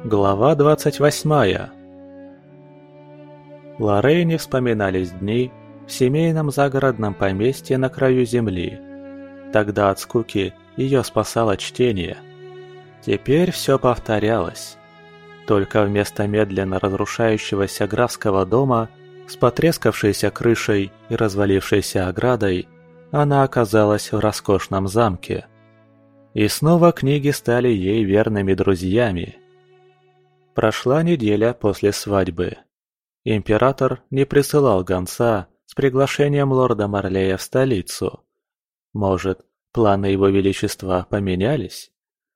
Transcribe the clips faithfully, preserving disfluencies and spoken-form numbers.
Глава двадцать восьмая. Лорейне вспоминались дни в семейном загородном поместье на краю земли. Тогда от скуки ее спасало чтение. Теперь все повторялось. Только вместо медленно разрушающегося графского дома с потрескавшейся крышей и развалившейся оградой она оказалась в роскошном замке. И снова книги стали ей верными друзьями. Прошла неделя после свадьбы. Император не присылал гонца с приглашением лорда Марлея в столицу. Может, планы его величества поменялись?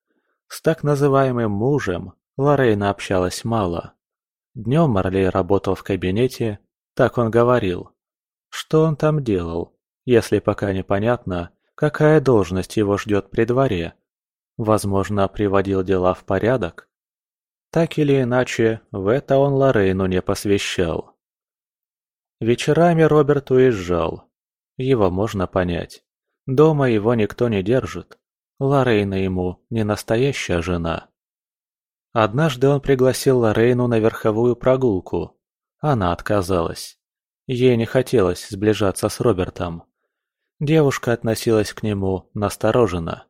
С так называемым мужем Лорейна общалась мало. Днем Марлей работал в кабинете, так он говорил. Что он там делал, если пока непонятно, какая должность его ждет при дворе? Возможно, приводил дела в порядок? Так или иначе, в это он Лорейну не посвящал. Вечерами Роберт уезжал. Его можно понять. Дома его никто не держит. Лорейна ему не настоящая жена. Однажды он пригласил Лорейну на верховую прогулку. Она отказалась. Ей не хотелось сближаться с Робертом. Девушка относилась к нему настороженно.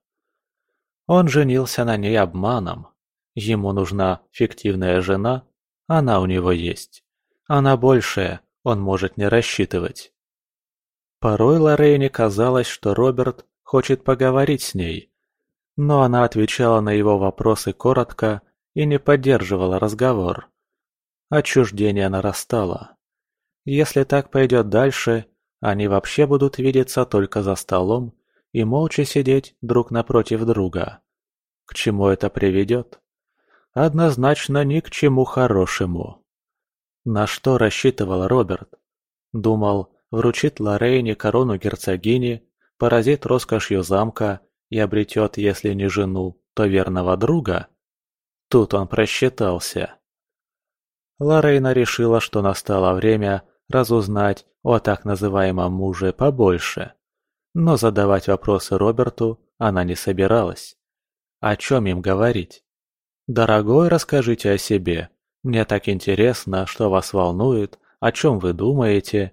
Он женился на ней обманом. Ему нужна фиктивная жена, она у него есть. А на большее он может не рассчитывать. Порой Лорейне казалось, что Роберт хочет поговорить с ней, но она отвечала на его вопросы коротко и не поддерживала разговор. Отчуждение нарастало. Если так пойдет дальше, они вообще будут видеться только за столом и молча сидеть друг напротив друга. К чему это приведет? Однозначно ни к чему хорошему. На что рассчитывал Роберт? Думал, вручит Лорейне корону герцогини, поразит роскошью замка и обретет, если не жену, то верного друга? Тут он просчитался. Лорейна решила, что настало время разузнать о так называемом муже побольше. Но задавать вопросы Роберту она не собиралась. О чем им говорить? «Дорогой, расскажите о себе. Мне так интересно, что вас волнует, о чем вы думаете».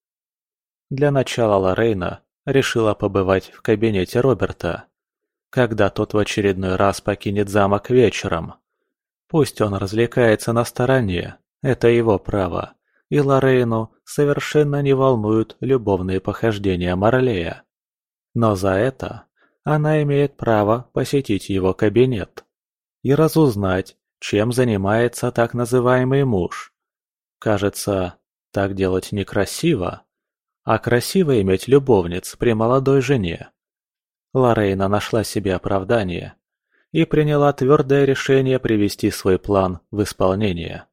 Для начала Лорейна решила побывать в кабинете Роберта, когда тот в очередной раз покинет замок вечером. Пусть он развлекается на стороне, это его право, и Лорейну совершенно не волнуют любовные похождения Марлея. Но за это она имеет право посетить его кабинет и разузнать, чем занимается так называемый муж. Кажется, так делать некрасиво, а красиво иметь любовниц при молодой жене. Лорейна нашла себе оправдание и приняла твердое решение привести свой план в исполнение.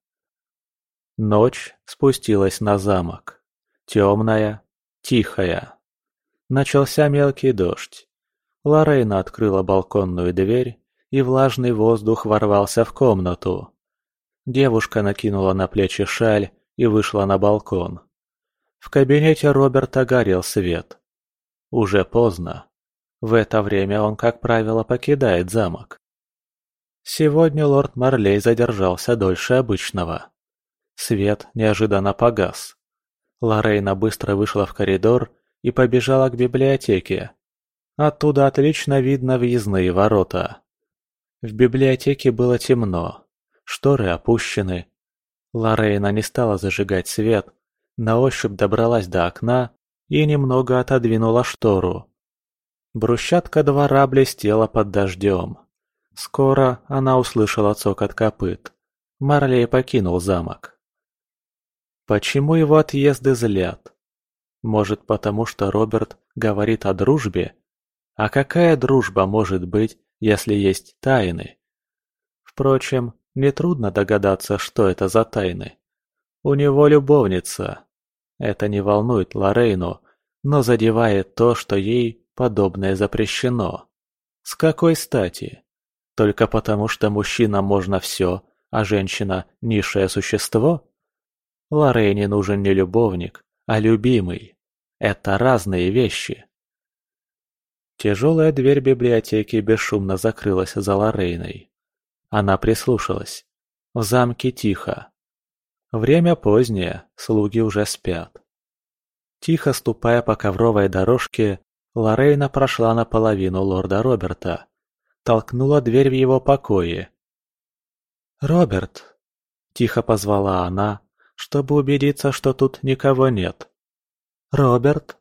Ночь спустилась на замок. Темная, тихая. Начался мелкий дождь. Лорейна открыла балконную дверь, и влажный воздух ворвался в комнату. Девушка накинула на плечи шаль и вышла на балкон. В кабинете Роберта горел свет. Уже поздно. В это время он, как правило, покидает замок. Сегодня лорд Марлей задержался дольше обычного. Свет неожиданно погас. Лорейна быстро вышла в коридор и побежала к библиотеке. Оттуда отлично видно въездные ворота. В библиотеке было темно, шторы опущены. Лорейна не стала зажигать свет, на ощупь добралась до окна и немного отодвинула штору. Брусчатка двора блестела под дождем. Скоро она услышала цокот копыт. Марлей покинул замок. Почему его отъезды злят? Может, потому что Роберт говорит о дружбе? А какая дружба может быть, если есть тайны? Впрочем, нетрудно догадаться, что это за тайны. У него любовница. Это не волнует Лорейну, но задевает то, что ей подобное запрещено. С какой стати? Только потому, что мужчинам можно все, а женщина – низшее существо? Лорейне нужен не любовник, а любимый. Это разные вещи. Тяжелая дверь библиотеки бесшумно закрылась за Лорейной. Она прислушалась. В замке тихо. Время позднее, слуги уже спят. Тихо ступая по ковровой дорожке, Лорейна прошла наполовину лорда Роберта. Толкнула дверь в его покое. «Роберт!» – тихо позвала она, чтобы убедиться, что тут никого нет. «Роберт?»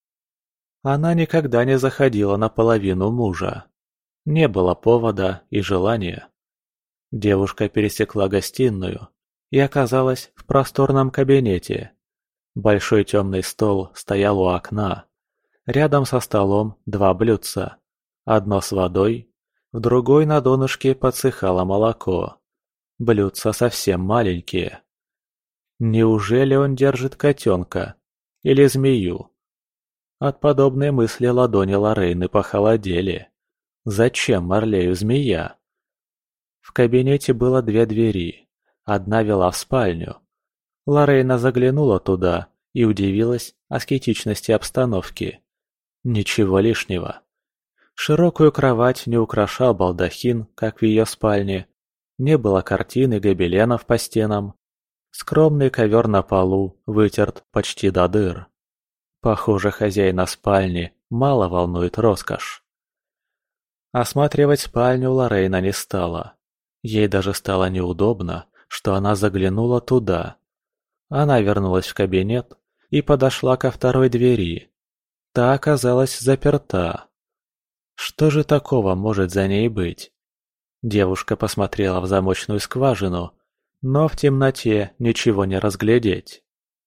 Она никогда не заходила наполовину мужа. Не было повода и желания. Девушка пересекла гостиную и оказалась в просторном кабинете. Большой темный стол стоял у окна. Рядом со столом два блюдца. Одно с водой, в другой на донышке подсыхало молоко. Блюдца совсем маленькие. Неужели он держит котенка? Или змею? От подобной мысли ладони Лорейны похолодели. Зачем Марлею змея? В кабинете было две двери. Одна вела в спальню. Лорейна заглянула туда и удивилась аскетичности обстановки. Ничего лишнего. Широкую кровать не украшал балдахин, как в ее спальне. Не было картин и гобеленов по стенам. Скромный ковер на полу вытерт почти до дыр. Похоже, хозяина спальни мало волнует роскошь. Осматривать спальню Лорейна не стала. Ей даже стало неудобно, что она заглянула туда. Она вернулась в кабинет и подошла ко второй двери. Та оказалась заперта. Что же такого может за ней быть? Девушка посмотрела в замочную скважину, но в темноте ничего не разглядеть.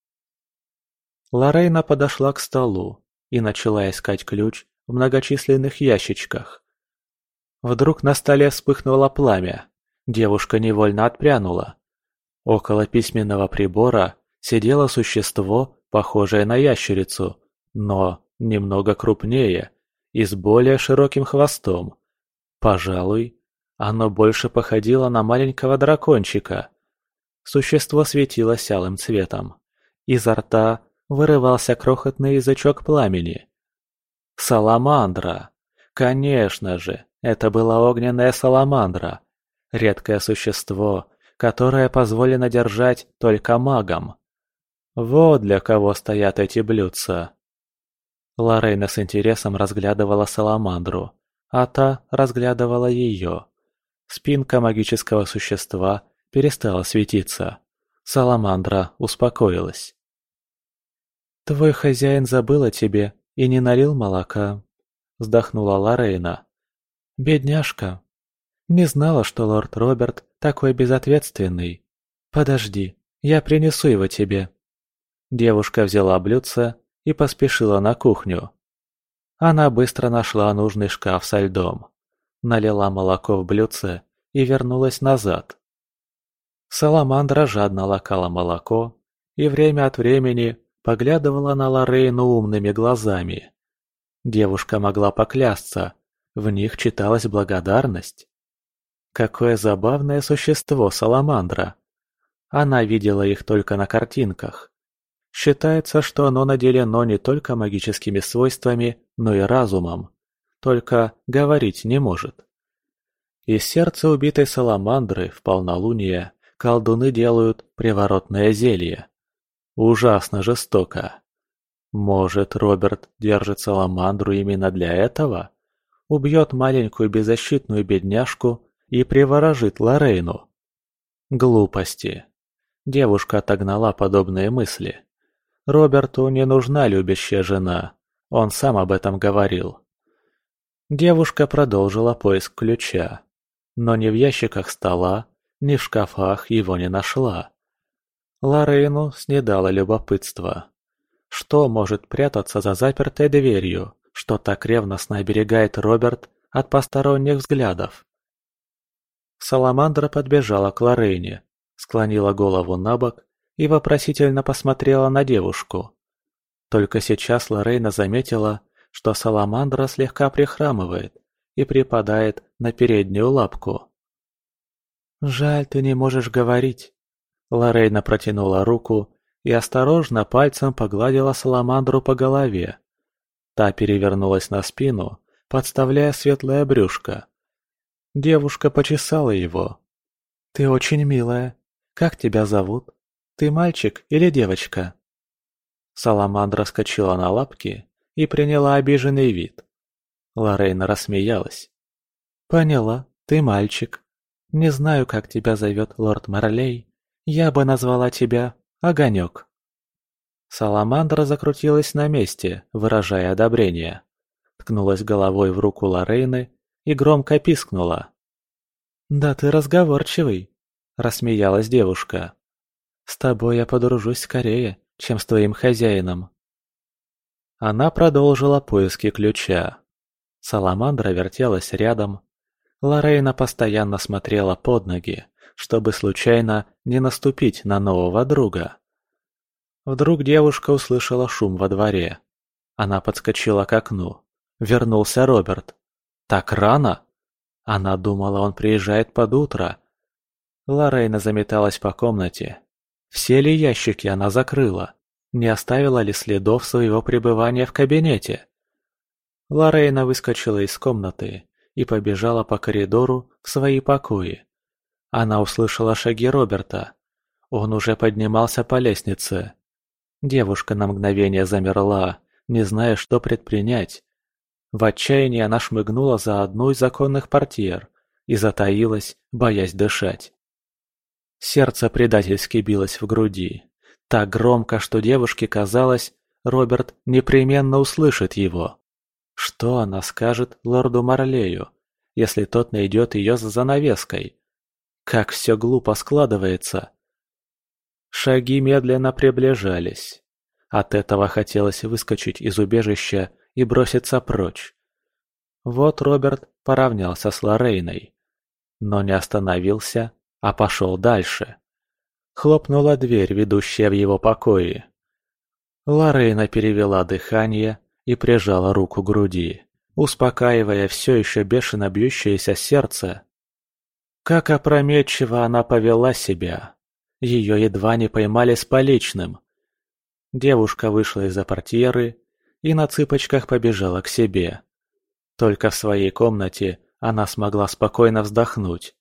Лорейна подошла к столу и начала искать ключ в многочисленных ящичках. Вдруг на столе вспыхнуло пламя. Девушка невольно отпрянула. Около письменного прибора сидело существо, похожее на ящерицу, но немного крупнее и с более широким хвостом. Пожалуй, оно больше походило на маленького дракончика. Существо светилось алым цветом. Изо рта вырывался крохотный язычок пламени. Саламандра! Конечно же, это была огненная саламандра. Редкое существо, которое позволено держать только магам. Вот для кого стоят эти блюдца. Лорейна с интересом разглядывала саламандру, а та разглядывала ее. Спинка магического существа перестала светиться. Саламандра успокоилась. «Твой хозяин забыл о тебе и не налил молока», — вздохнула Лорейна. «Бедняжка. Не знала, что лорд Роберт такой безответственный. Подожди, я принесу его тебе». Девушка взяла блюдце и поспешила на кухню. Она быстро нашла нужный шкаф со льдом, налила молоко в блюдце и вернулась назад. Саламандра жадно лакала молоко и время от времени поглядывала на Лорейну умными глазами. Девушка могла поклясться, в них читалась благодарность. Какое забавное существо саламандра! Она видела их только на картинках. Считается, что оно наделено не только магическими свойствами, но и разумом. Только говорить не может. Из сердца убитой саламандры в полнолуние колдуны делают приворотное зелье. Ужасно жестоко. Может, Роберт держит саламандру именно для этого? Убьет маленькую беззащитную бедняжку и приворожит Лорейну? Глупости. Девушка отогнала подобные мысли. Роберту не нужна любящая жена, он сам об этом говорил. Девушка продолжила поиск ключа, но ни в ящиках стола, ни в шкафах его не нашла. Лорейну снедало любопытство. Что может прятаться за запертой дверью, что так ревностно оберегает Роберт от посторонних взглядов? Саламандра подбежала к Лорейне, склонила голову на бок и вопросительно посмотрела на девушку. Только сейчас Лорейна заметила, что саламандра слегка прихрамывает и припадает на переднюю лапку. «Жаль, ты не можешь говорить». Лорейна протянула руку и осторожно пальцем погладила саламандру по голове. Та перевернулась на спину, подставляя светлое брюшко. Девушка почесала его. «Ты очень милая. Как тебя зовут? Ты мальчик или девочка?» Саламандра вскочила на лапки и приняла обиженный вид. Лорейна рассмеялась. «Поняла, ты мальчик. Не знаю, как тебя зовет лорд Марлей. Я бы назвала тебя Огонек». Саламандра закрутилась на месте, выражая одобрение. Ткнулась головой в руку Лорейны и громко пискнула. «Да ты разговорчивый», — рассмеялась девушка. «С тобой я подружусь скорее, чем с твоим хозяином». Она продолжила поиски ключа. Саламандра вертелась рядом. Лорейна постоянно смотрела под ноги, чтобы случайно не наступить на нового друга. Вдруг девушка услышала шум во дворе. Она подскочила к окну. Вернулся Роберт. Так рано? Она думала, он приезжает под утро. Лорейна заметалась по комнате. Все ли ящики она закрыла? Не оставила ли следов своего пребывания в кабинете? Лорейна выскочила из комнаты и побежала по коридору в свои покои. Она услышала шаги Роберта. Он уже поднимался по лестнице. Девушка на мгновение замерла, не зная, что предпринять. В отчаянии она шмыгнула за одну из законных портьер и затаилась, боясь дышать. Сердце предательски билось в груди. Так громко, что девушке казалось, Роберт непременно услышит его. Что она скажет лорду Марлею, если тот найдет ее за занавеской? Как все глупо складывается. Шаги медленно приближались. От этого хотелось выскочить из убежища и броситься прочь. Вот Роберт поравнялся с Лорейной, но не остановился, а пошел дальше. Хлопнула дверь, ведущая в его покои. Лорейна перевела дыхание и прижала руку к груди, успокаивая все еще бешено бьющееся сердце. Как опрометчиво она повела себя. Ее едва не поймали с поличным. Девушка вышла из-за портьеры и на цыпочках побежала к себе. Только в своей комнате она смогла спокойно вздохнуть.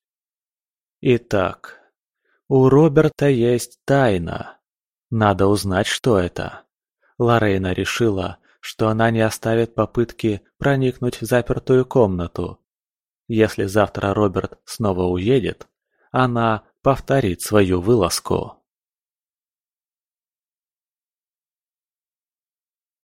Итак, у Роберта есть тайна. Надо узнать, что это. Лорейна решила, что она не оставит попытки проникнуть в запертую комнату. Если завтра Роберт снова уедет, она повторит свою вылазку.